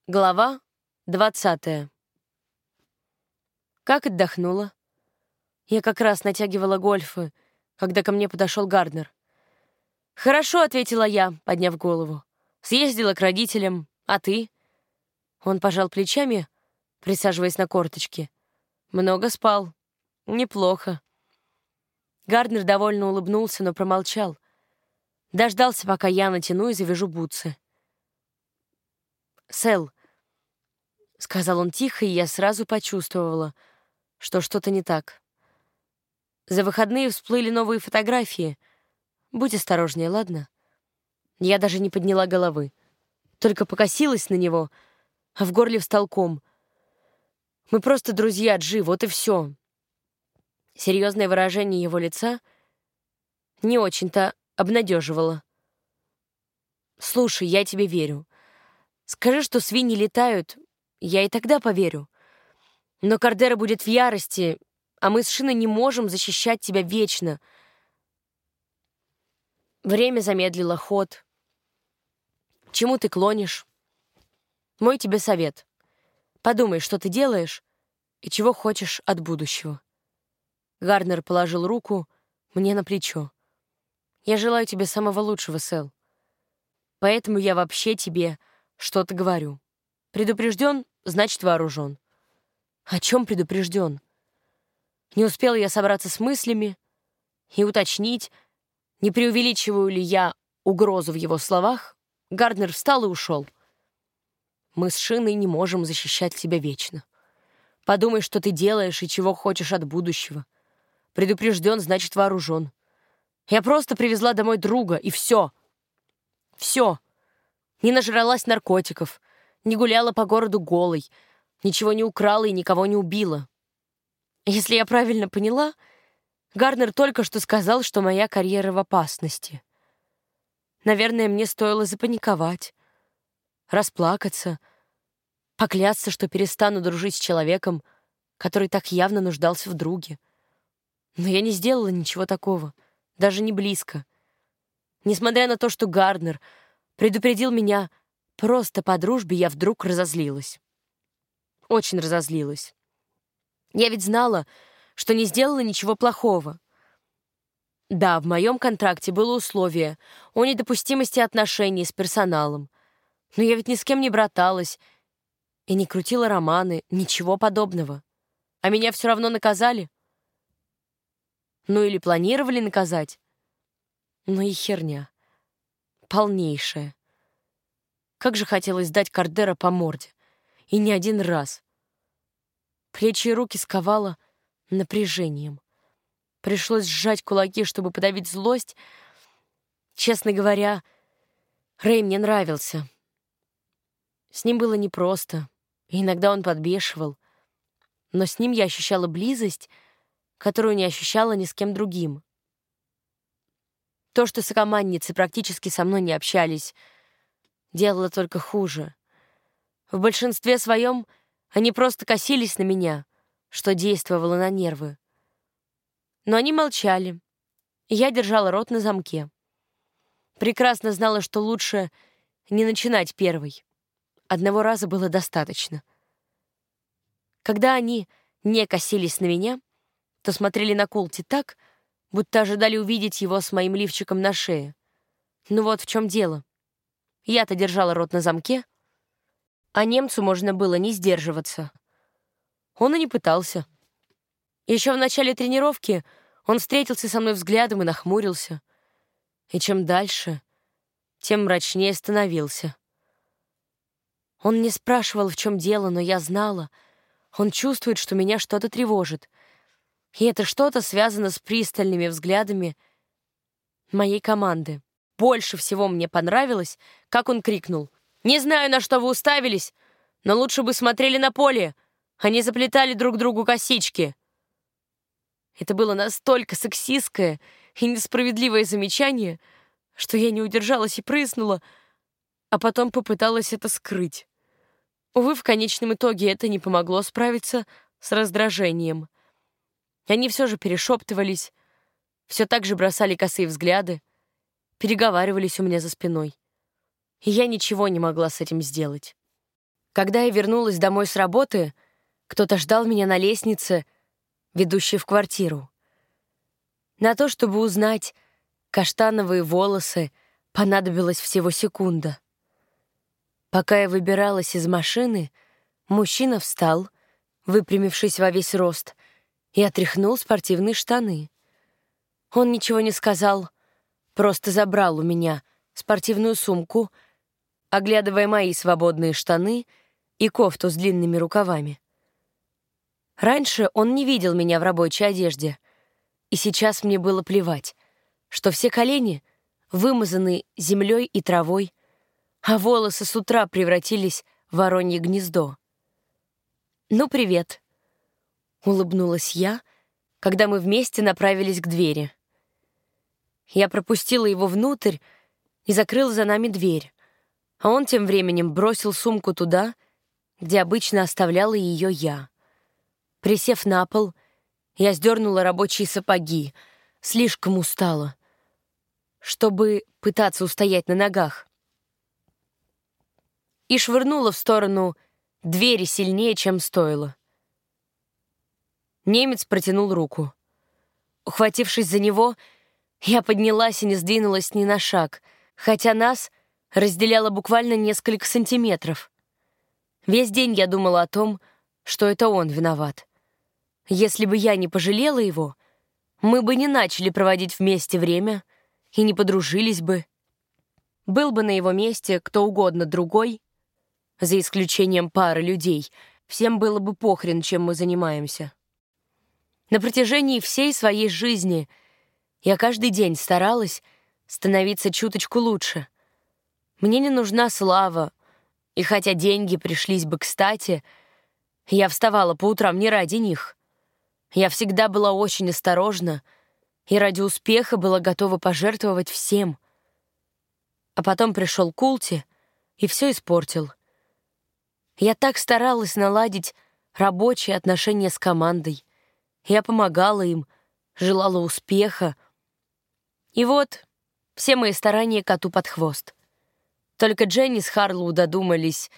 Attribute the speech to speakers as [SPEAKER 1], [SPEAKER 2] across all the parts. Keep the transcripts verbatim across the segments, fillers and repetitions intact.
[SPEAKER 1] Глава двадцатая. Как отдохнула? Я как раз натягивала гольфы, когда ко мне подошел Гарднер. «Хорошо», — ответила я, подняв голову. «Съездила к родителям. А ты?» Он пожал плечами, присаживаясь на корточки. «Много спал. Неплохо». Гарднер довольно улыбнулся, но промолчал. Дождался, пока я натяну и завяжу бутсы. «Сэл», — сказал он тихо, и я сразу почувствовала, что что-то не так. «За выходные всплыли новые фотографии. Будь осторожнее, ладно?» Я даже не подняла головы, только покосилась на него, а в горле встал ком. «Мы просто друзья, Джи, вот и все». Серьезное выражение его лица не очень-то обнадеживало. «Слушай, я тебе верю. Скажи, что свиньи летают, я и тогда поверю. Но Кардера будет в ярости, а мы с Шиной не можем защищать тебя вечно». Время замедлило ход. Чему ты клонишь? Мой тебе совет. Подумай, что ты делаешь и чего хочешь от будущего. Гарднер положил руку мне на плечо. Я желаю тебе самого лучшего, Сэл. Поэтому я вообще тебе что-то говорю. Предупрежден, значит вооружен. О чем предупрежден? Не успела я собраться с мыслями и уточнить, не преувеличиваю ли я угрозу в его словах. Гарднер встал и ушел. Мы с Шиной не можем защищать тебя вечно. Подумай, что ты делаешь и чего хочешь от будущего. Предупрежден, значит вооружен. Я просто привезла домой друга, и все. Все. Не нажралась наркотиков, не гуляла по городу голой, ничего не украла и никого не убила. Если я правильно поняла, Гарднер только что сказал, что моя карьера в опасности. Наверное, мне стоило запаниковать, расплакаться, поклясться, что перестану дружить с человеком, который так явно нуждался в друге. Но я не сделала ничего такого, даже не близко. Несмотря на то, что Гарднер предупредил меня просто по дружбе, я вдруг разозлилась. Очень разозлилась. Я ведь знала, что не сделала ничего плохого. Да, в моем контракте было условие о недопустимости отношений с персоналом. Но я ведь ни с кем не браталась и не крутила романы, ничего подобного. А меня все равно наказали. Ну или планировали наказать. Ну и херня. Полнейшая. Как же хотелось дать Кардера по морде. И не один раз. Плечи и руки сковало напряжением. Пришлось сжать кулаки, чтобы подавить злость. Честно говоря, Рэй мне нравился. С ним было непросто, и иногда он подбешивал. Но с ним я ощущала близость, которую не ощущала ни с кем другим. То, что сокомандницы практически со мной не общались, делало только хуже. В большинстве своем они просто косились на меня, что действовало на нервы. Но они молчали, и я держала рот на замке. Прекрасно знала, что лучше не начинать первой. Одного раза было достаточно. Когда они не косились на меня, то смотрели на Колти так, будто ожидали увидеть его с моим лифчиком на шее. Ну вот в чем дело. Я-то держала рот на замке, а немцу можно было не сдерживаться. Он и не пытался. Еще в начале тренировки он встретился со мной взглядом и нахмурился. И чем дальше, тем мрачнее становился. Он не спрашивал, в чем дело, но я знала. Он чувствует, что меня что-то тревожит. И это что-то связано с пристальными взглядами моей команды. Больше всего мне понравилось, как он крикнул: «Не знаю, на что вы уставились, но лучше бы смотрели на поле, а не заплетали друг другу косички». Это было настолько сексистское и несправедливое замечание, что я не удержалась и прыснула, а потом попыталась это скрыть. Увы, в конечном итоге это не помогло справиться с раздражением. Они все же перешептывались, все так же бросали косые взгляды, переговаривались у меня за спиной. И я ничего не могла с этим сделать. Когда я вернулась домой с работы, кто-то ждал меня на лестнице, ведущей в квартиру. На то, чтобы узнать каштановые волосы, понадобилась всего секунда. Пока я выбиралась из машины, мужчина встал, выпрямившись во весь рост, и отряхнул спортивные штаны. Он ничего не сказал, просто забрал у меня спортивную сумку, оглядывая мои свободные штаны и кофту с длинными рукавами. Раньше он не видел меня в рабочей одежде, и сейчас мне было плевать, что все колени вымазаны землей и травой, а волосы с утра превратились в воронье гнездо. «Ну, привет», — улыбнулась я, когда мы вместе направились к двери. Я пропустила его внутрь и закрыла за нами дверь, а он тем временем бросил сумку туда, где обычно оставляла ее я. Присев на пол, я сдернула рабочие сапоги, слишком устала, чтобы пытаться устоять на ногах, и швырнула в сторону двери сильнее, чем стоило. Немец протянул руку. Ухватившись за него, я поднялась и не сдвинулась ни на шаг, хотя нас разделяло буквально несколько сантиметров. Весь день я думала о том, что это он виноват. Если бы я не пожалела его, мы бы не начали проводить вместе время и не подружились бы. Был бы на его месте кто угодно другой, за исключением пары людей, всем было бы похрен, чем мы занимаемся. На протяжении всей своей жизни я каждый день старалась становиться чуточку лучше. Мне не нужна слава, и хотя деньги пришлись бы кстати, я вставала по утрам не ради них. Я всегда была очень осторожна и ради успеха была готова пожертвовать всем. А потом пришел Култи и все испортил. Я так старалась наладить рабочие отношения с командой. Я помогала им, желала успеха. И вот все мои старания коту под хвост. Только Дженни с Харлоу додумались.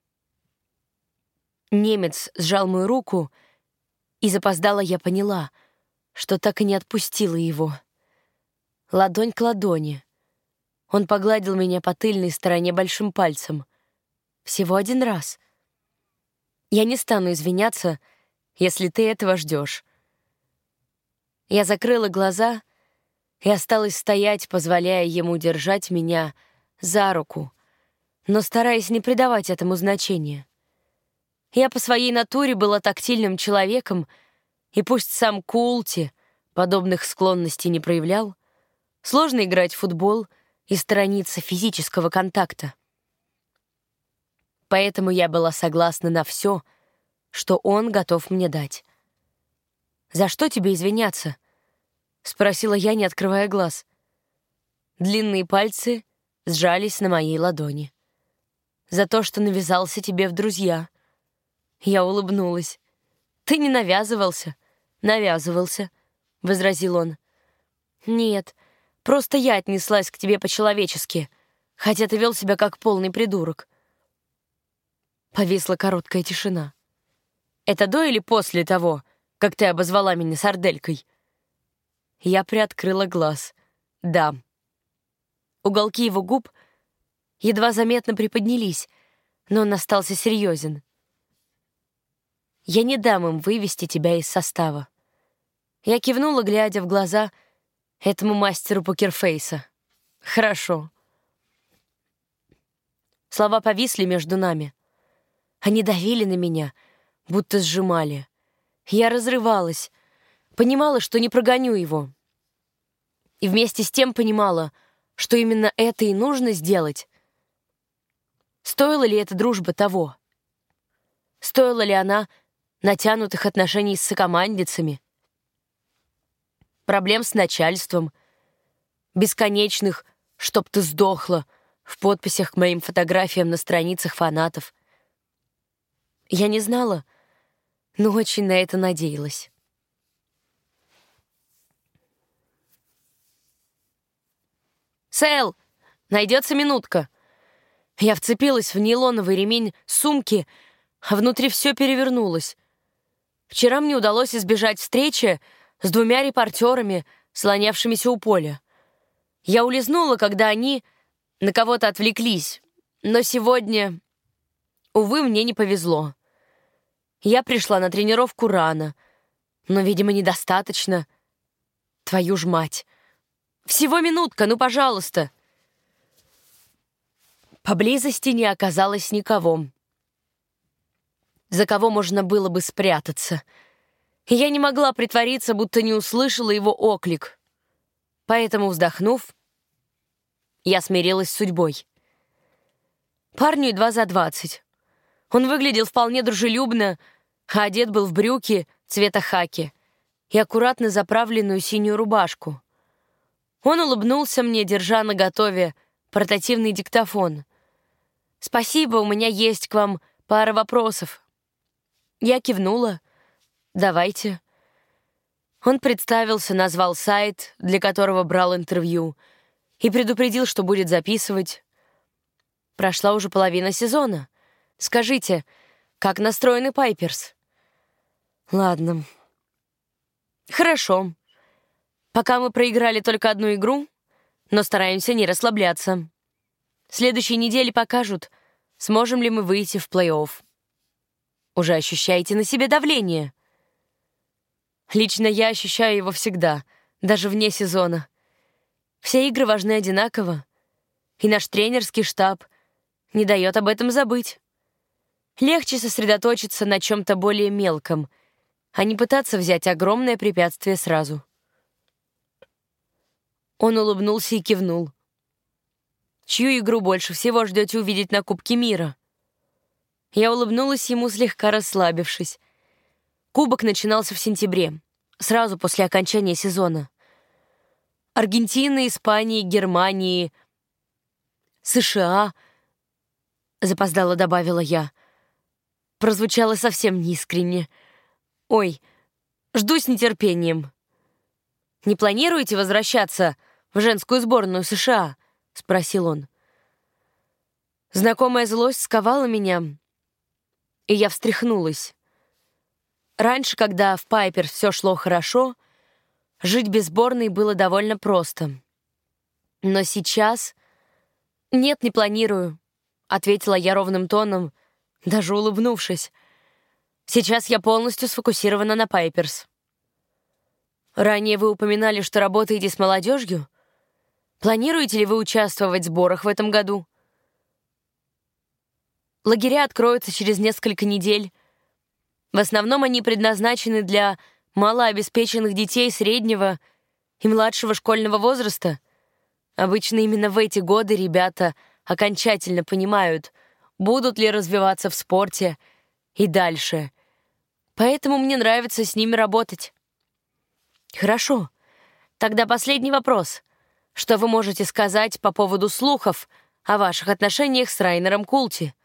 [SPEAKER 1] Немец сжал мою руку, и запоздала я поняла, что так и не отпустила его. Ладонь к ладони. Он погладил меня по тыльной стороне большим пальцем. Всего один раз. Я не стану извиняться, если ты этого ждешь. Я закрыла глаза и осталась стоять, позволяя ему держать меня за руку, но стараясь не придавать этому значения. Я по своей натуре была тактильным человеком, и пусть сам Култи подобных склонностей не проявлял, сложно играть в футбол и сторониться физического контакта. Поэтому я была согласна на все, что он готов мне дать. «За что тебе извиняться?» — спросила я, не открывая глаз. Длинные пальцы сжались на моей ладони. «За то, что навязался тебе в друзья». Я улыбнулась. «Ты не навязывался?» «Навязывался», — возразил он. «Нет, просто я отнеслась к тебе по-человечески, хотя ты вел себя как полный придурок». Повисла короткая тишина. «Это до или после того, как ты обозвала меня сарделькой?» Я приоткрыла глаз. «Да». Уголки его губ едва заметно приподнялись, но он остался серьезен. «Я не дам им вывести тебя из состава». Я кивнула, глядя в глаза этому мастеру покерфейса. «Хорошо». Слова повисли между нами. Они давили на меня, будто сжимали. Я разрывалась, понимала, что не прогоню его. И вместе с тем понимала, что именно это и нужно сделать. Стоила ли эта дружба того? Стоила ли она натянутых отношений с сокомандицами, проблем с начальством, бесконечных «чтоб ты сдохла» в подписях к моим фотографиям на страницах фанатов? Я не знала, но очень на это надеялась. «Сэл, найдется минутка!» Я вцепилась в нейлоновый ремень сумки, а внутри все перевернулось. Вчера мне удалось избежать встречи с двумя репортерами, слонявшимися у поля. Я улизнула, когда они на кого-то отвлеклись, но сегодня, увы, мне не повезло. Я пришла на тренировку рано, но, видимо, недостаточно. Твою ж мать. Всего минутка, ну, пожалуйста. Поблизости не оказалось никого, за кого можно было бы спрятаться. И я не могла притвориться, будто не услышала его оклик. Поэтому, вздохнув, я смирилась с судьбой. Парню едва за двадцать. Он выглядел вполне дружелюбно, а одет был в брюки цвета хаки и аккуратно заправленную синюю рубашку. Он улыбнулся мне, держа наготове портативный диктофон. «Спасибо, у меня есть к вам пара вопросов». Я кивнула. «Давайте». Он представился, назвал сайт, для которого брал интервью, и предупредил, что будет записывать. Прошла уже половина сезона. Скажите, как настроены Пайперс? Ладно. Хорошо. Пока мы проиграли только одну игру, но стараемся не расслабляться. Следующие недели покажут, сможем ли мы выйти в плей-офф. Уже ощущаете на себе давление? Лично я ощущаю его всегда, даже вне сезона. Все игры важны одинаково, и наш тренерский штаб не дает об этом забыть. Легче сосредоточиться на чем-то более мелком, а не пытаться взять огромное препятствие сразу. Он улыбнулся и кивнул. «Чью игру больше всего ждете увидеть на Кубке мира?» Я улыбнулась ему, слегка расслабившись. Кубок начинался в сентябре, сразу после окончания сезона. Аргентины, Испании, Германии, США, запоздало добавила я. Прозвучало совсем неискренне. Ой, жду с нетерпением. «Не планируете возвращаться в женскую сборную США?» — спросил он. Знакомая злость сковала меня, и я встряхнулась. Раньше, когда в Пайперс все шло хорошо, жить без сборной было довольно просто. Но сейчас... «Нет, не планирую», — ответила я ровным тоном, даже улыбнувшись. «Сейчас я полностью сфокусирована на Пайперс». «Ранее вы упоминали, что работаете с молодежью. Планируете ли вы участвовать в сборах в этом году?» Лагеря откроются через несколько недель. В основном они предназначены для малообеспеченных детей среднего и младшего школьного возраста. Обычно именно в эти годы ребята окончательно понимают, будут ли развиваться в спорте и дальше. Поэтому мне нравится с ними работать. Хорошо. Тогда последний вопрос. Что вы можете сказать по поводу слухов о ваших отношениях с Райнером Култи?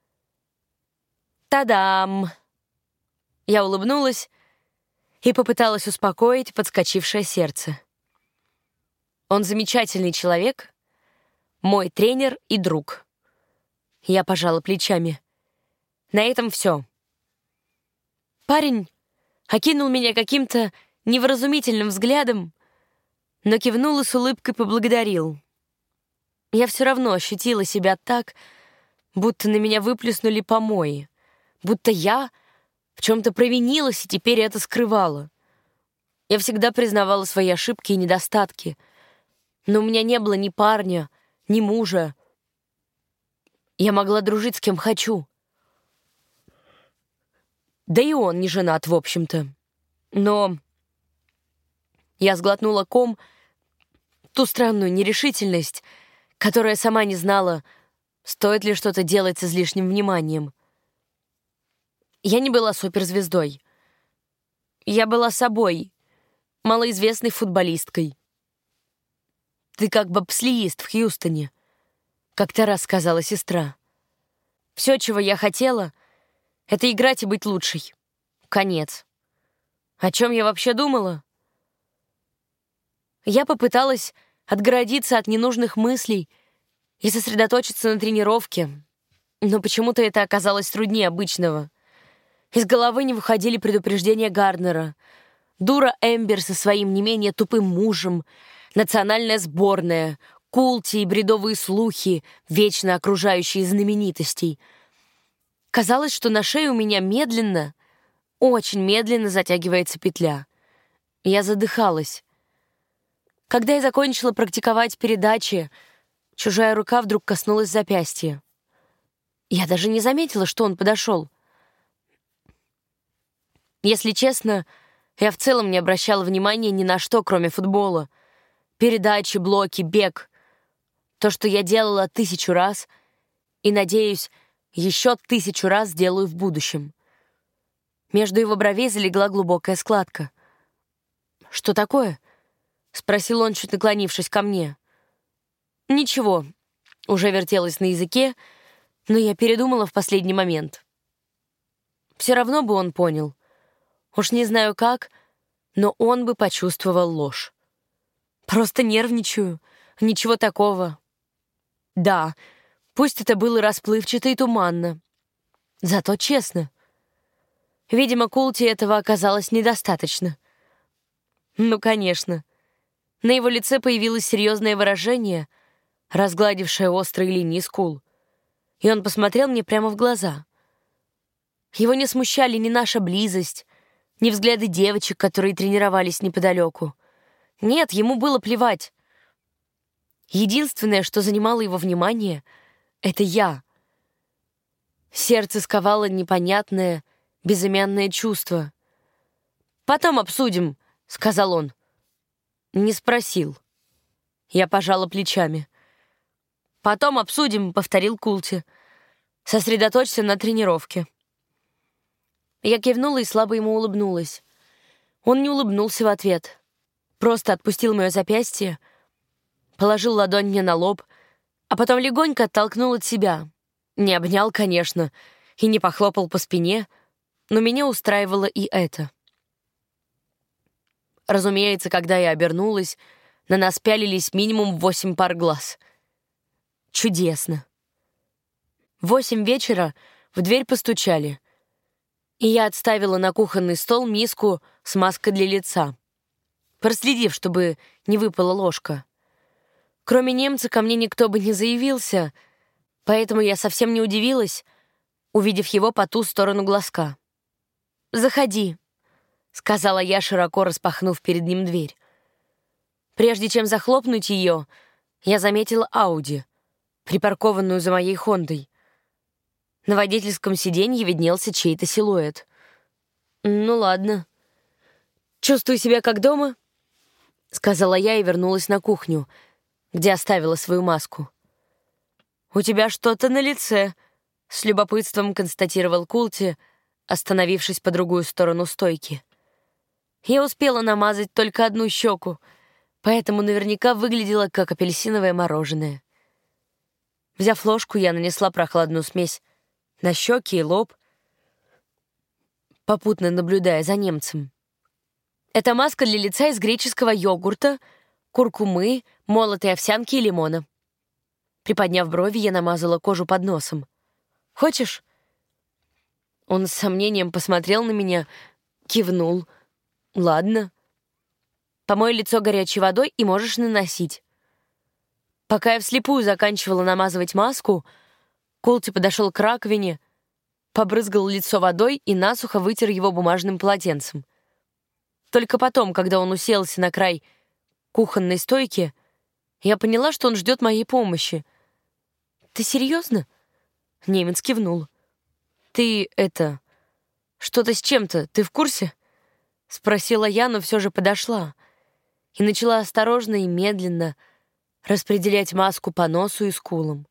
[SPEAKER 1] Та-дам! Я улыбнулась и попыталась успокоить подскочившее сердце. Он замечательный человек, мой тренер и друг. Я пожала плечами. На этом все. Парень окинул меня каким-то невразумительным взглядом, но кивнул и с улыбкой поблагодарил. Я все равно ощутила себя так, будто на меня выплеснули помои, будто я в чем-то провинилась и теперь это скрывала. Я всегда признавала свои ошибки и недостатки, но у меня не было ни парня, ни мужа. Я могла дружить с кем хочу. Да и он не женат, в общем-то. Но я сглотнула ком, ту странную нерешительность, которая сама не знала, стоит ли что-то делать с излишним вниманием. Я не была суперзвездой. Я была собой, малоизвестной футболисткой. «Ты как бобслеист в Хьюстоне», — как-то раз сказала сестра. «Все, чего я хотела, — это играть и быть лучшей. Конец. О чем я вообще думала?» Я попыталась отгородиться от ненужных мыслей и сосредоточиться на тренировке. Но почему-то это оказалось труднее обычного. Из головы не выходили предупреждения Гарднера. Дура Эмбер со своим не менее тупым мужем, национальная сборная, култи и бредовые слухи, вечно окружающие знаменитостей. Казалось, что на шее у меня медленно, очень медленно затягивается петля. Я задыхалась. Когда я закончила практиковать передачи, чужая рука вдруг коснулась запястья. Я даже не заметила, что он подошел. Если честно, я в целом не обращала внимания ни на что, кроме футбола. Передачи, блоки, бег. То, что я делала тысячу раз, и, надеюсь, еще тысячу раз сделаю в будущем. Между его бровей залегла глубокая складка. «Что такое?» — спросил он, чуть наклонившись ко мне. «Ничего», — уже вертелось на языке, но я передумала в последний момент. Все равно бы он понял. Уж не знаю как, но он бы почувствовал ложь. Просто нервничаю. Ничего такого. Да, пусть это было расплывчато и туманно. Зато честно. Видимо, Култи этого оказалось недостаточно. Ну, конечно. На его лице появилось серьезное выражение, разгладившее острые линии скул. И он посмотрел мне прямо в глаза. Его не смущали ни наша близость, ни взгляды девочек, которые тренировались неподалеку. Нет, ему было плевать. Единственное, что занимало его внимание, — это я. Сердце сковало непонятное, безымянное чувство. «Потом обсудим», — сказал он. Не спросил. Я пожала плечами. «Потом обсудим», — повторил Култи. «Сосредоточься на тренировке». Я кивнула и слабо ему улыбнулась. Он не улыбнулся в ответ. Просто отпустил мое запястье, положил ладонь мне на лоб, а потом легонько оттолкнул от себя. Не обнял, конечно, и не похлопал по спине, но меня устраивало и это. Разумеется, когда я обернулась, на нас пялились минимум восемь пар глаз. Чудесно. В восемь вечера в дверь постучали, и я отставила на кухонный стол миску с маской для лица, проследив, чтобы не выпала ложка. Кроме немца ко мне никто бы не заявился, поэтому я совсем не удивилась, увидев его по ту сторону глазка. «Заходи», — сказала я, широко распахнув перед ним дверь. Прежде чем захлопнуть ее, я заметила Ауди, припаркованную за моей Хондой. На водительском сиденье виднелся чей-то силуэт. «Ну ладно. Чувствую себя как дома», — сказала я и вернулась на кухню, где оставила свою маску. «У тебя что-то на лице», — с любопытством констатировал Култи, остановившись по другую сторону стойки. Я успела намазать только одну щеку, поэтому наверняка выглядела как апельсиновое мороженое. Взяв ложку, я нанесла прохладную смесь на щеки и лоб, попутно наблюдая за немцем. Это маска для лица из греческого йогурта, куркумы, молотой овсянки и лимона. Приподняв брови, я намазала кожу под носом. «Хочешь?» Он с сомнением посмотрел на меня, кивнул. «Ладно. Помой лицо горячей водой и можешь наносить». Пока я вслепую заканчивала намазывать маску, Култи подошел к раковине, побрызгал лицо водой и насухо вытер его бумажным полотенцем. Только потом, когда он уселся на край кухонной стойки, я поняла, что он ждет моей помощи. «Ты серьезно?» Немец кивнул. «Ты, это... что-то с чем-то, ты в курсе?» Спросила я, но все же подошла и начала осторожно и медленно распределять маску по носу и скулам.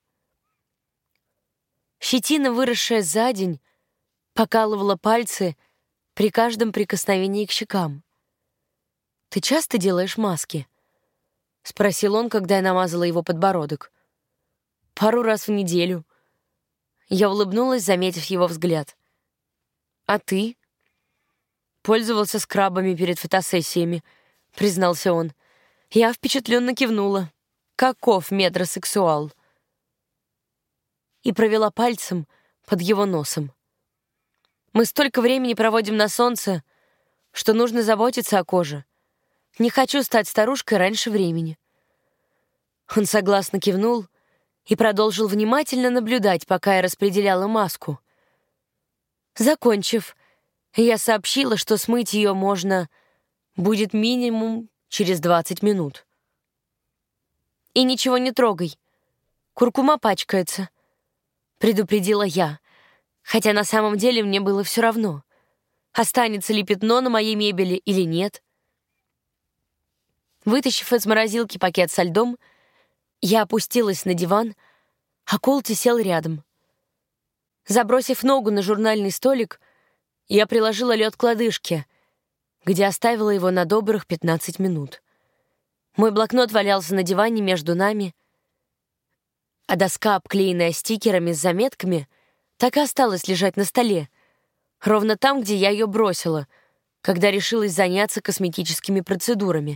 [SPEAKER 1] Щетина, выросшая за день, покалывала пальцы при каждом прикосновении к щекам. «Ты часто делаешь маски?» — спросил он, когда я намазала его подбородок. «Пару раз в неделю». Я улыбнулась, заметив его взгляд. «А ты?» «Пользовался скрабами перед фотосессиями», — признался он. Я впечатленно кивнула. «Каков метросексуал?» и провела пальцем под его носом. Мы столько времени проводим на солнце, что нужно заботиться о коже. Не хочу стать старушкой раньше времени. Он согласно кивнул и продолжил внимательно наблюдать, пока я распределяла маску. Закончив, я сообщила, что смыть ее можно будет минимум через двадцать минут. «И ничего не трогай. Куркума пачкается», — предупредила я, хотя на самом деле мне было все равно, останется ли пятно на моей мебели или нет. Вытащив из морозилки пакет со льдом, я опустилась на диван, а Колти сел рядом. Забросив ногу на журнальный столик, я приложила лед к лодыжке, где оставила его на добрых пятнадцать минут. Мой блокнот валялся на диване между нами, а доска, обклеенная стикерами с заметками, так и осталась лежать на столе, ровно там, где я ее бросила, когда решилась заняться косметическими процедурами.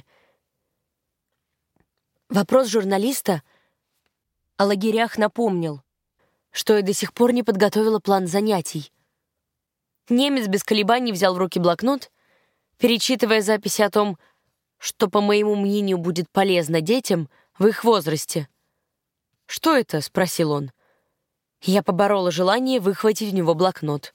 [SPEAKER 1] Вопрос журналиста о лагерях напомнил, что я до сих пор не подготовила план занятий. Немец без колебаний взял в руки блокнот, перечитывая записи о том, что, по моему мнению, будет полезно детям в их возрасте. «Что это?» — спросил он. Я поборола желание выхватить у него блокнот.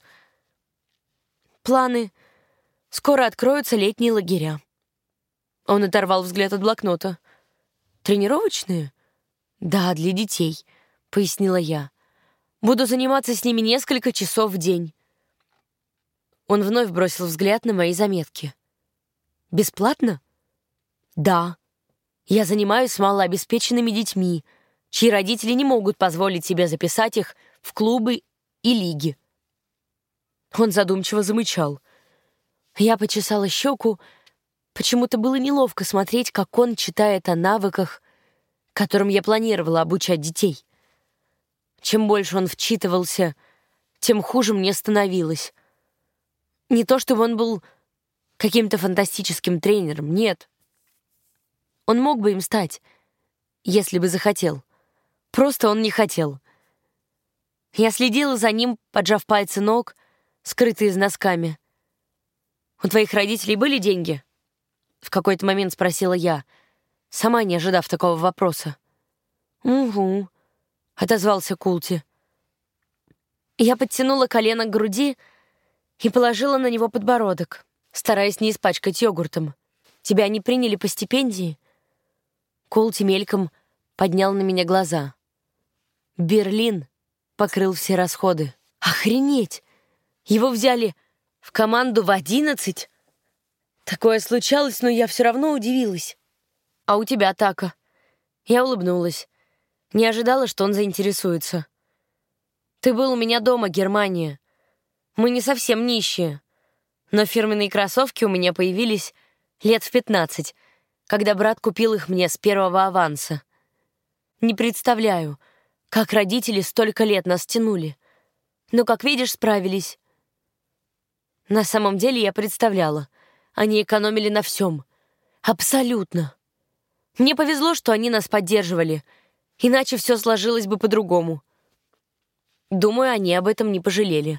[SPEAKER 1] «Планы. Скоро откроются летние лагеря». Он оторвал взгляд от блокнота. «Тренировочные?» «Да, для детей», — пояснила я. «Буду заниматься с ними несколько часов в день». Он вновь бросил взгляд на мои заметки. «Бесплатно?» «Да. Я занимаюсь с малообеспеченными детьми, чьи родители не могут позволить себе записать их в клубы и лиги». Он задумчиво замычал. Я почесала щеку. Почему-то было неловко смотреть, как он читает о навыках, которым я планировала обучать детей. Чем больше он вчитывался, тем хуже мне становилось. Не то чтобы он был каким-то фантастическим тренером, нет. Он мог бы им стать, если бы захотел. Просто он не хотел. Я следила за ним, поджав пальцы ног, скрытые носками. «У твоих родителей были деньги?» В какой-то момент спросила я, сама не ожидав такого вопроса. «Угу», — отозвался Култи. Я подтянула колено к груди и положила на него подбородок, стараясь не испачкать йогуртом. «Тебя не приняли по стипендии?» Култи мельком поднял на меня глаза. «Берлин покрыл все расходы». «Охренеть! Его взяли в команду в одиннадцать?» Такое случалось, но я все равно удивилась. «А у тебя, Така?» Я улыбнулась. Не ожидала, что он заинтересуется. «Ты был у меня дома, Германия. Мы не совсем нищие. Но фирменные кроссовки у меня появились лет в пятнадцать, когда брат купил их мне с первого аванса. Не представляю, как родители столько лет нас тянули. Но, как видишь, справились». На самом деле я представляла. Они экономили на всем. Абсолютно. Мне повезло, что они нас поддерживали, иначе все сложилось бы по-другому. Думаю, они об этом не пожалели.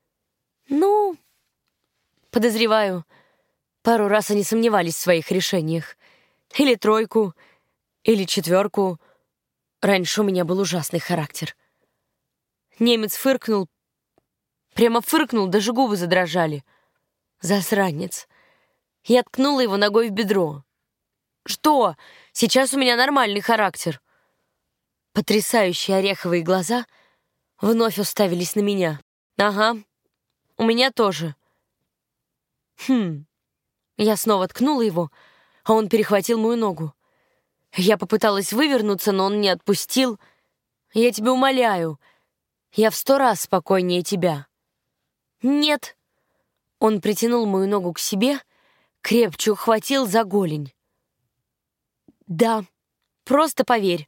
[SPEAKER 1] Ну, подозреваю, пару раз они сомневались в своих решениях. Или тройку, или четверку. Раньше у меня был ужасный характер. Немец фыркнул, прямо фыркнул, даже губы задрожали. Засранец. Я ткнула его ногой в бедро. «Что? Сейчас у меня нормальный характер». Потрясающие ореховые глаза вновь уставились на меня. «Ага, у меня тоже». «Хм». Я снова ткнула его, а он перехватил мою ногу. Я попыталась вывернуться, но он не отпустил. «Я тебя умоляю, я в сто раз спокойнее тебя». «Нет». Он притянул мою ногу к себе, крепче ухватил за голень. «Да, просто поверь.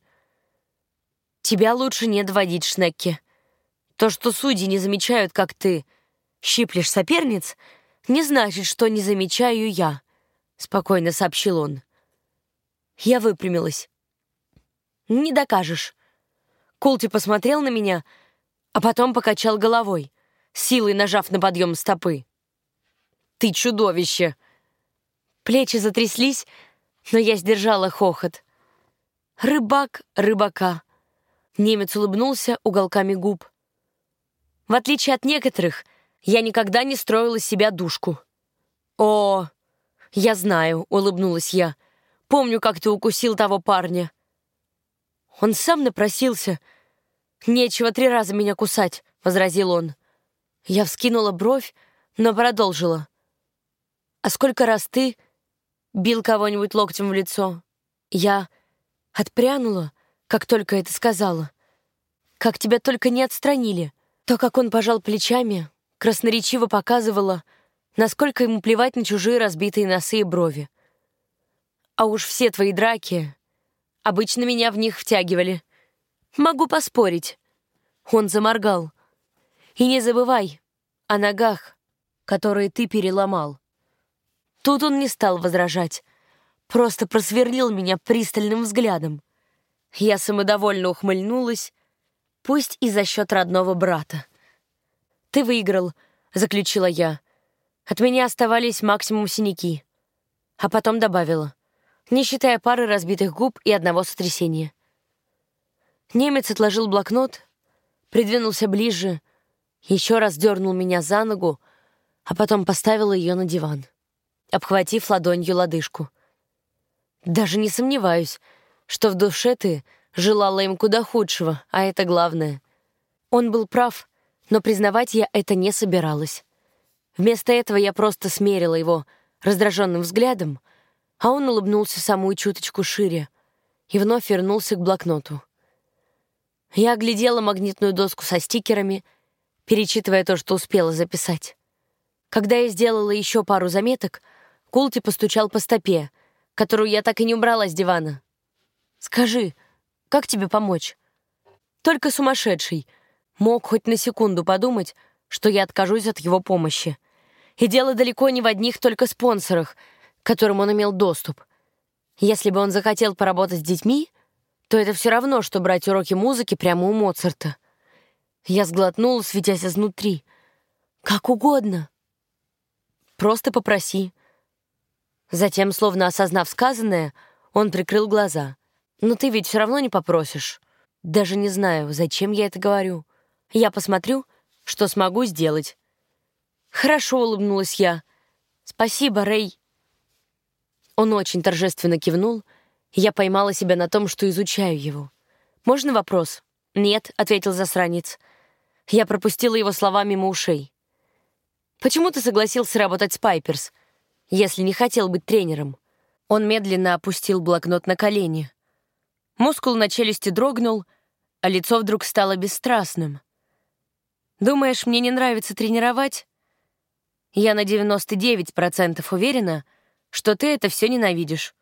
[SPEAKER 1] Тебя лучше не доводить, Шнекке. То, что судьи не замечают, как ты щиплешь соперниц, не значит, что не замечаю я», — спокойно сообщил он. Я выпрямилась. «Не докажешь». Колти посмотрел на меня, а потом покачал головой, силой нажав на подъем стопы. «Ты чудовище!» Плечи затряслись, но я сдержала хохот. «Рыбак рыбака!» Немец улыбнулся уголками губ. «В отличие от некоторых, я никогда не строила из себя душку». «О, я знаю», — улыбнулась я. «Помню, как ты укусил того парня». «Он сам напросился. Нечего три раза меня кусать», — возразил он. Я вскинула бровь, но продолжила. «А сколько раз ты бил кого-нибудь локтем в лицо?» Я отпрянула, как только это сказала. «Как тебя только не отстранили». То, как он пожал плечами, красноречиво показывало, насколько ему плевать на чужие разбитые носы и брови. «А уж все твои драки, обычно меня в них втягивали. Могу поспорить». Он заморгал. «И не забывай о ногах, которые ты переломал». Тут он не стал возражать, просто просверлил меня пристальным взглядом. Я самодовольно ухмыльнулась, пусть и за счет родного брата. «Ты выиграл», — заключила я. «От меня оставались максимум синяки». А потом добавила, не считая пары разбитых губ и одного сотрясения. Немец отложил блокнот, придвинулся ближе, еще раз дернул меня за ногу, а потом поставил ее на диван, обхватив ладонью лодыжку. «Даже не сомневаюсь, что в душе ты желала им куда худшего, а это главное». Он был прав, но признавать я это не собиралась. Вместо этого я просто смерила его раздраженным взглядом, а он улыбнулся самую чуточку шире и вновь вернулся к блокноту. Я оглядела магнитную доску со стикерами, перечитывая то, что успела записать. Когда я сделала еще пару заметок, Култи постучал по стопе, которую я так и не убрала с дивана. «Скажи, как тебе помочь?» Только сумасшедший мог хоть на секунду подумать, что я откажусь от его помощи. И дело далеко не в одних только спонсорах, к которым он имел доступ. Если бы он захотел поработать с детьми, то это все равно, что брать уроки музыки прямо у Моцарта. Я сглотнула, светясь изнутри. «Как угодно. Просто попроси». Затем, словно осознав сказанное, он прикрыл глаза. «Но ты ведь все равно не попросишь. Даже не знаю, зачем я это говорю. Я посмотрю, что смогу сделать». «Хорошо», — улыбнулась я. «Спасибо, Рэй». Он очень торжественно кивнул, и я поймала себя на том, что изучаю его. «Можно вопрос?» «Нет», — ответил засранец. Я пропустила его слова мимо ушей. «Почему ты согласился работать с Пайперс, если не хотел быть тренером?» Он медленно опустил блокнот на колени. Мускул на челюсти дрогнул, а лицо вдруг стало бесстрастным. «Думаешь, мне не нравится тренировать? Я на девяносто девять процентов уверена, что ты это все ненавидишь».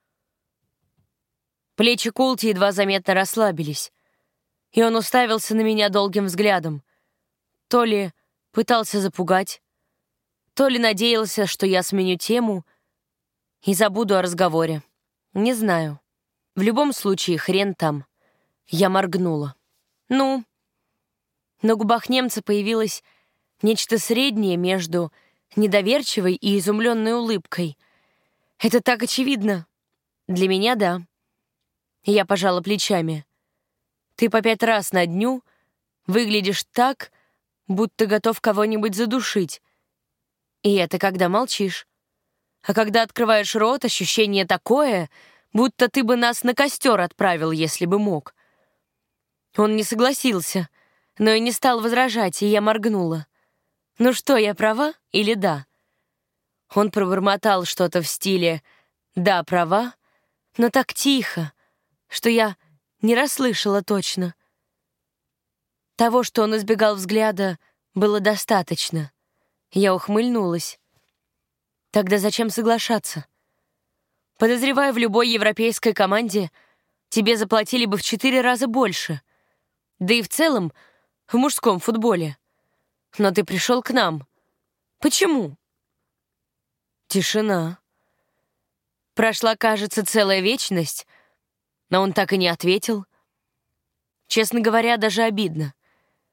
[SPEAKER 1] Плечи Култи едва заметно расслабились, и он уставился на меня долгим взглядом. То ли пытался запугать, то ли надеялся, что я сменю тему и забуду о разговоре. Не знаю. В любом случае, хрен там. Я моргнула. «Ну?» На губах немца появилось нечто среднее между недоверчивой и изумленной улыбкой. «Это так очевидно». «Для меня — да». Я пожала плечами. «Ты по пять раз на дню выглядишь так, будто готов кого-нибудь задушить. И это когда молчишь. А когда открываешь рот, ощущение такое, будто ты бы нас на костер отправил, если бы мог». Он не согласился, но и не стал возражать, и я моргнула. «Ну что, я права или да?» Он пробормотал что-то в стиле «да, права», но так тихо, что я не расслышала точно. Того, что он избегал взгляда, было достаточно. Я ухмыльнулась. Тогда зачем соглашаться? Подозреваю, в любой европейской команде тебе заплатили бы в четыре раза больше. Да и в целом в мужском футболе. Но ты пришел к нам. Почему?» Тишина. Прошла, кажется, целая вечность, но он так и не ответил. Честно говоря, даже обидно.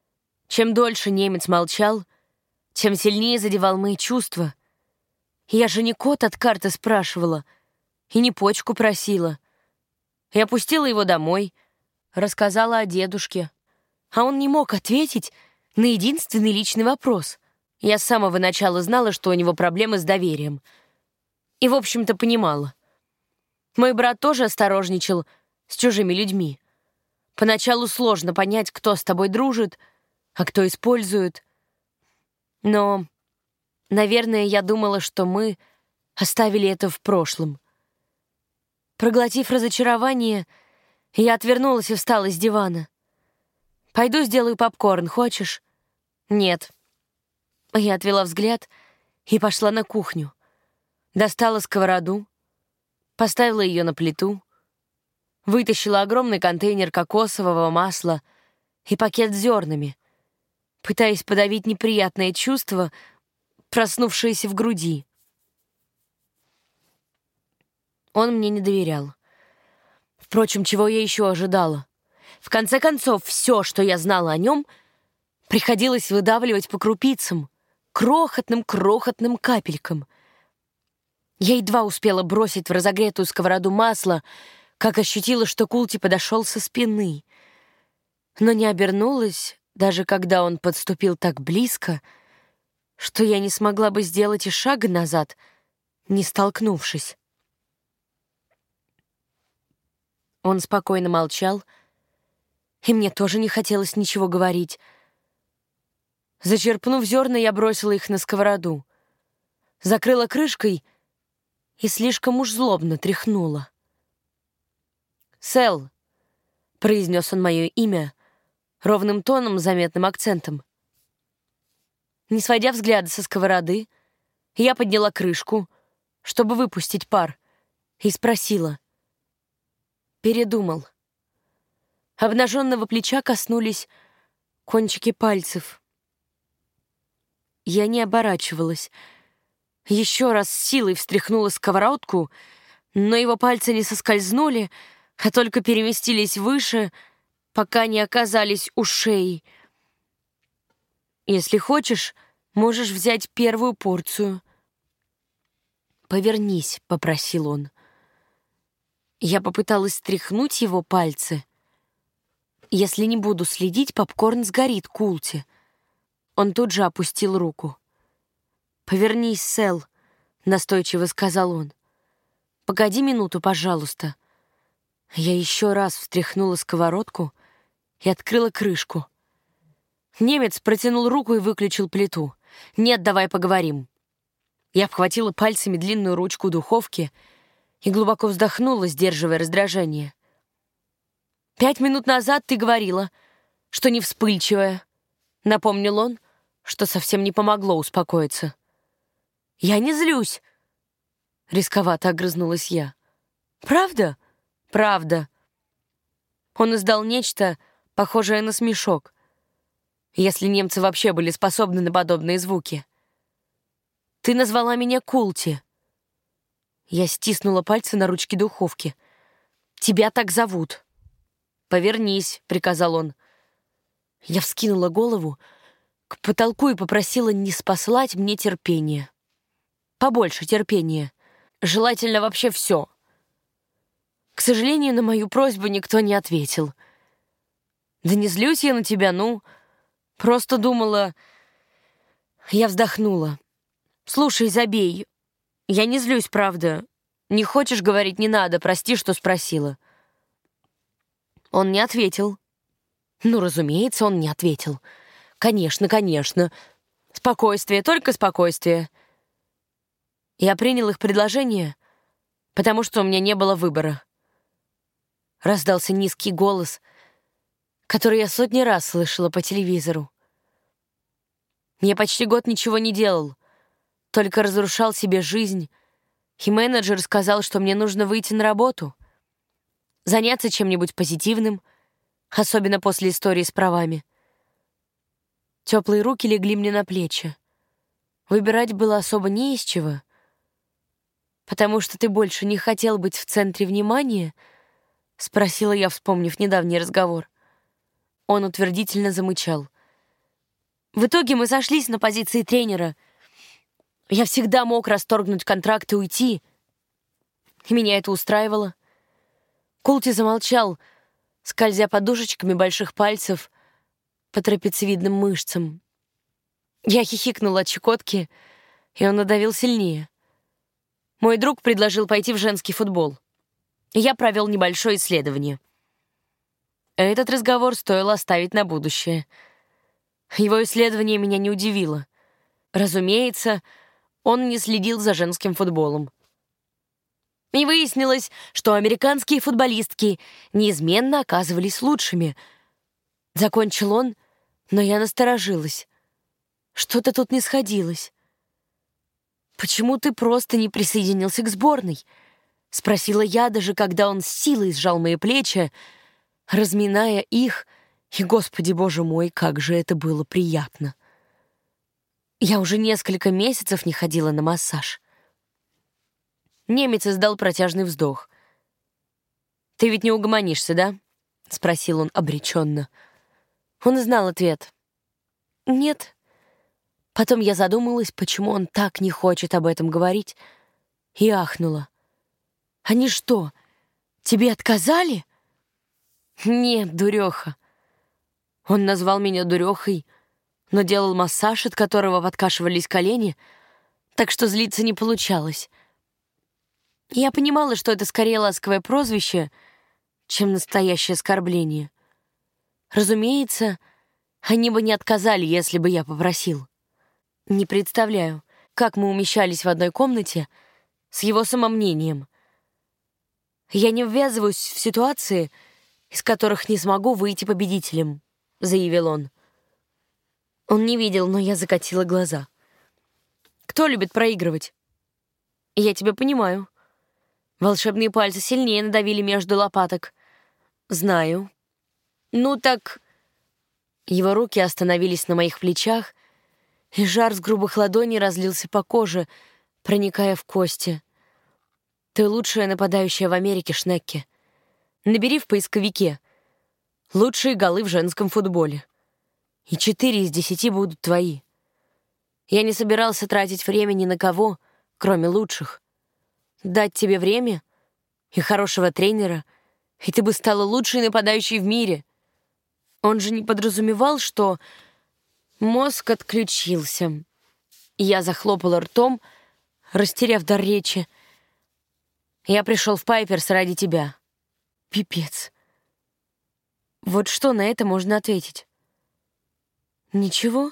[SPEAKER 1] Чем дольше немец молчал, тем сильнее задевал мои чувства. Я же не код от карты спрашивала и не почку просила. Я пустила его домой, рассказала о дедушке, а он не мог ответить на единственный личный вопрос. Я с самого начала знала, что у него проблемы с доверием. И, в общем-то, понимала. Мой брат тоже осторожничал с чужими людьми. Поначалу сложно понять, кто с тобой дружит, а кто использует. Но, наверное, я думала, что мы оставили это в прошлом. Проглотив разочарование, я отвернулась и встала с дивана. «Пойду сделаю попкорн, хочешь?» «Нет». Я отвела взгляд и пошла на кухню. Достала сковороду, поставила ее на плиту, вытащила огромный контейнер кокосового масла и пакет с зернами, пытаясь подавить неприятное чувство, проснувшееся в груди. Он мне не доверял. Впрочем, чего я еще ожидала? В конце концов, все, что я знала о нем, приходилось выдавливать по крупицам, крохотным-крохотным капелькам. Я едва успела бросить в разогретую сковороду масло, как ощутила, что Култи подошел со спины. Но не обернулась, даже когда он подступил так близко, что я не смогла бы сделать и шага назад, не столкнувшись. Он спокойно молчал, и мне тоже не хотелось ничего говорить. Зачерпнув зерна, я бросила их на сковороду, закрыла крышкой и слишком уж злобно тряхнула. «Сэл», — произнес он мое имя, ровным тоном, заметным акцентом. Не сводя взгляда со сковороды, я подняла крышку, чтобы выпустить пар, и спросила. Передумал. Обнаженного плеча коснулись кончики пальцев. Я не оборачивалась. Еще раз с силой встряхнула сковородку, но его пальцы не соскользнули, а только переместились выше, пока не оказались у шеи. «Если хочешь, можешь взять первую порцию». «Повернись», — попросил он. Я попыталась стряхнуть его пальцы. «Если не буду следить, попкорн сгорит, Култи». Он тут же опустил руку. «Повернись, Сэл», — настойчиво сказал он. «Погоди минуту, пожалуйста». Я еще раз встряхнула сковородку и открыла крышку. Немец протянул руку и выключил плиту. «Нет, давай поговорим». Я обхватила пальцами длинную ручку духовки и глубоко вздохнула, сдерживая раздражение. «Пять минут назад ты говорила, что не вспыльчивая», — напомнил он, что совсем не помогло успокоиться. «Я не злюсь», — рисковато огрызнулась я. «Правда?» «Правда». Он издал нечто, похожее на смешок, если немцы вообще были способны на подобные звуки. «Ты назвала меня Култи». Я стиснула пальцы на ручке духовки. «Тебя так зовут». «Повернись», — приказал он. Я вскинула голову к потолку и попросила не спаслать мне терпение. Побольше терпения. Желательно вообще все. К сожалению, на мою просьбу никто не ответил. «Да не злюсь я на тебя, ну, просто думала...» Я вздохнула. «Слушай, забей. Я не злюсь, правда. Не хочешь говорить, не надо, прости, что спросила». Он не ответил. Ну, разумеется, он не ответил. «Конечно, конечно. Спокойствие, только спокойствие». Я принял их предложение, потому что у меня не было выбора. Раздался низкий голос, который я сотни раз слышала по телевизору. Я почти год ничего не делал, только разрушал себе жизнь, и менеджер сказал, что мне нужно выйти на работу, заняться чем-нибудь позитивным, особенно после истории с правами. Теплые руки легли мне на плечи. Выбирать было особо не из чего. «Потому что ты больше не хотел быть в центре внимания?» — спросила я, вспомнив недавний разговор. Он утвердительно замычал. В итоге мы сошлись на позиции тренера. Я всегда мог расторгнуть контракт и уйти. И меня это устраивало. Култи замолчал, скользя подушечками больших пальцев по трапециевидным мышцам. Я хихикнула от щекотки, и он надавил сильнее. Мой друг предложил пойти в женский футбол. Я провел небольшое исследование. Этот разговор стоило оставить на будущее. Его исследование меня не удивило. Разумеется, он не следил за женским футболом. И выяснилось, что американские футболистки неизменно оказывались лучшими. Закончил он, но я насторожилась. Что-то тут не сходилось. «Почему ты просто не присоединился к сборной?» — спросила я, даже когда он с силой сжал мои плечи, разминая их, и, Господи Боже мой, как же это было приятно. Я уже несколько месяцев не ходила на массаж. Немец издал протяжный вздох. «Ты ведь не угомонишься, да?» — спросил он обреченно. Он знал ответ. «Нет». Потом я задумалась, почему он так не хочет об этом говорить, и ахнула. «Они что, тебе отказали?» «Нет, дуреха». Он назвал меня дурехой, но делал массаж, от которого подкашивались колени, так что злиться не получалось. Я понимала, что это скорее ласковое прозвище, чем настоящее оскорбление. Разумеется, они бы не отказали, если бы я попросил. Не представляю, как мы умещались в одной комнате с его самомнением. «Я не ввязываюсь в ситуации, из которых не смогу выйти победителем», — заявил он. Он не видел, но я закатила глаза. «Кто любит проигрывать?» «Я тебя понимаю». Волшебные пальцы сильнее надавили между лопаток. «Знаю». «Ну так...» Его руки остановились на моих плечах, и жар с грубых ладоней разлился по коже, проникая в кости. «Ты лучшая нападающая в Америке, Шнекке. Набери в поисковике «Лучшие голы в женском футболе». И четыре из десяти будут твои. Я не собирался тратить время ни на кого, кроме лучших. Дать тебе время и хорошего тренера, и ты бы стала лучшей нападающей в мире. Он же не подразумевал, что... Мозг отключился. Я захлопала ртом, растеряв дар речи. Я пришел в Пайперс ради тебя. Пипец. Вот что на это можно ответить? Ничего?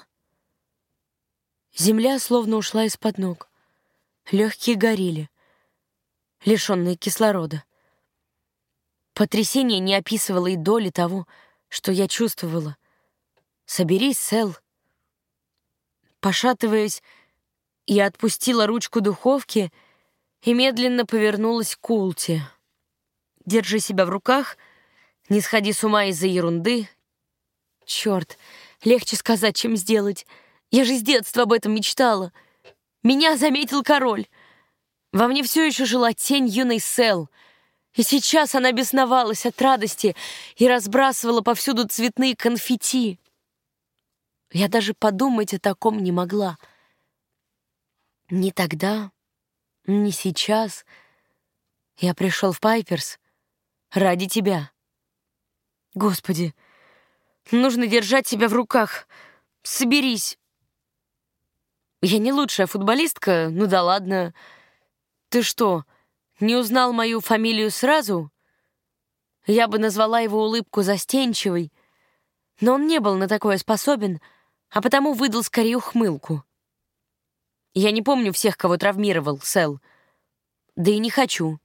[SPEAKER 1] Земля словно ушла из-под ног. Легкие горели, лишенные кислорода. Потрясение не описывало и доли того, что я чувствовала. «Соберись, Сэл». Пошатываясь, я отпустила ручку духовки и медленно повернулась к Култи. «Держи себя в руках, не сходи с ума из-за ерунды». Черт, легче сказать, чем сделать. Я же с детства об этом мечтала. Меня заметил король. Во мне все еще жила тень юной Сэл, и сейчас она бесновалась от радости и разбрасывала повсюду цветные конфетти. Я даже подумать о таком не могла. Ни тогда, ни сейчас. Я пришел в Пайперс ради тебя. Господи, нужно держать себя в руках. Соберись. Я не лучшая футболистка, ну да ладно. Ты что, не узнал мою фамилию сразу? Я бы назвала его улыбку застенчивой, но он не был на такое способен, а потому выдал скорее ухмылку. Я не помню всех, кого травмировал, Сэл. Да и не хочу.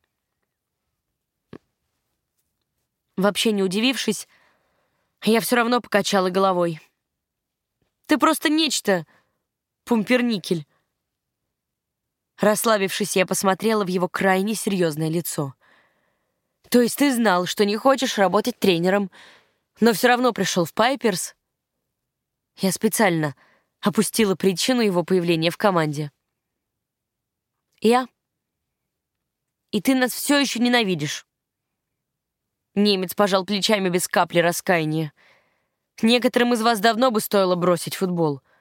[SPEAKER 1] Вообще не удивившись, я все равно покачала головой. Ты просто нечто, пумперникель. Расслабившись, я посмотрела в его крайне серьезное лицо. То есть ты знал, что не хочешь работать тренером, но все равно пришел в Пайперс? Я специально опустила причину его появления в команде. Я? И ты нас все еще ненавидишь. Немец пожал плечами без капли раскаяния. Некоторым из вас давно бы стоило бросить футбол.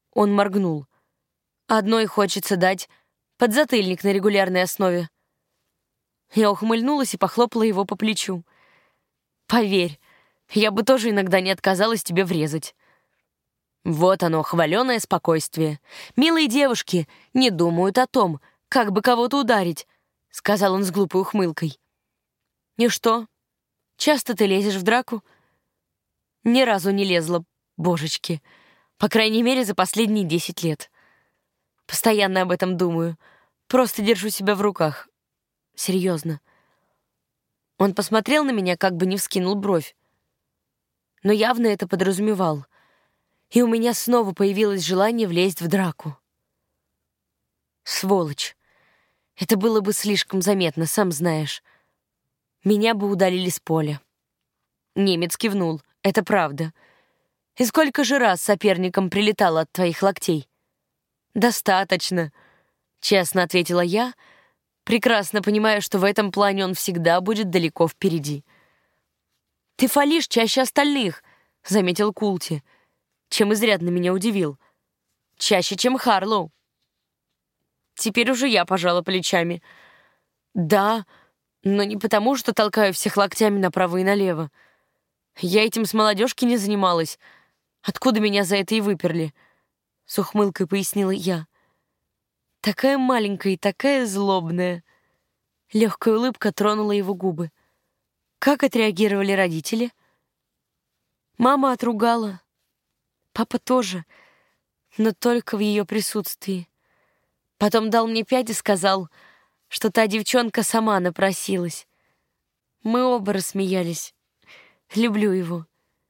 [SPEAKER 1] Он моргнул. Одной хочется дать подзатыльник на регулярной основе. Я ухмыльнулась и похлопала его по плечу. Поверь, я бы тоже иногда не отказалась тебе врезать. Вот оно, хваленое спокойствие. Милые девушки не думают о том, как бы кого-то ударить, сказал он с глупой ухмылкой. И что? Часто ты лезешь в драку? Ни разу не лезла, божечки. По крайней мере, за последние десять лет. Постоянно об этом думаю. Просто держу себя в руках. Серьезно. Он посмотрел на меня, как бы не вскинул бровь. Но явно это подразумевал. И у меня снова появилось желание влезть в драку. Сволочь. Это было бы слишком заметно, сам знаешь. Меня бы удалили с поля. Немец кивнул. Это правда. И сколько же раз соперникам прилетало от твоих локтей? Достаточно, честно ответила я, прекрасно понимая, что в этом плане он всегда будет далеко впереди. Ты фалишь чаще остальных, заметил Култи, чем изрядно меня удивил. Чаще, чем Харлоу. Теперь уже я пожала плечами. Да, но не потому, что толкаю всех локтями направо и налево. Я этим с молодежки не занималась. Откуда меня за это и выперли? С ухмылкой пояснила я. Такая маленькая и такая злобная. Легкая улыбка тронула его губы. Как отреагировали родители? Мама отругала. Папа тоже, но только в ее присутствии. Потом дал мне пять и сказал, что та девчонка сама напросилась. Мы оба рассмеялись. Люблю его.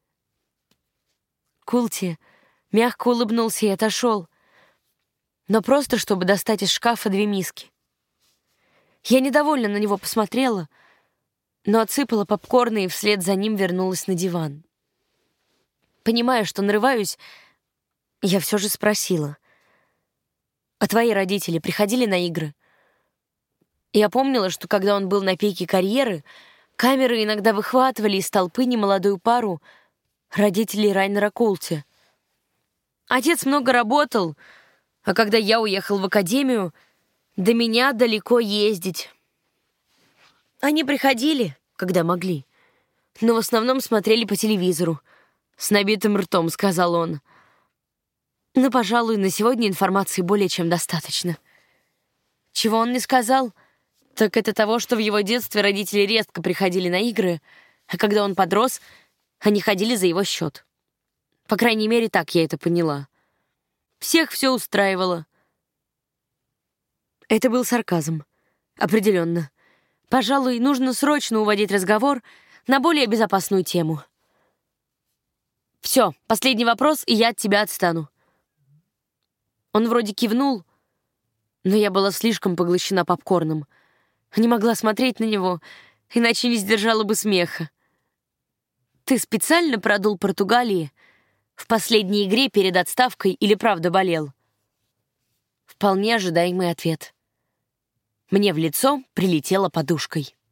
[SPEAKER 1] Култи мягко улыбнулся и отошел, но просто, чтобы достать из шкафа две миски. Я недовольно на него посмотрела, но отсыпала попкорна и вслед за ним вернулась на диван. Понимая, что нарываюсь, я все же спросила. «А твои родители приходили на игры?» Я помнила, что когда он был на пике карьеры, камеры иногда выхватывали из толпы немолодую пару родителей Райнера Култи. Отец много работал, а когда я уехал в академию, до меня далеко ездить. Они приходили, когда могли, но в основном смотрели по телевизору. С набитым ртом, сказал он. Но, пожалуй, на сегодня информации более чем достаточно. Чего он не сказал, так это того, что в его детстве родители редко приходили на игры, а когда он подрос, они ходили за его счет. По крайней мере, так я это поняла. Всех все устраивало. Это был сарказм. Определенно. Пожалуй, нужно срочно уводить разговор на более безопасную тему. Все, последний вопрос, и я от тебя отстану. Он вроде кивнул, но я была слишком поглощена попкорном. Не могла смотреть на него, иначе не сдержала бы смеха. Ты специально продул Португалии в последней игре перед отставкой или правда болел? Вполне ожидаемый ответ. Мне в лицо прилетело подушкой.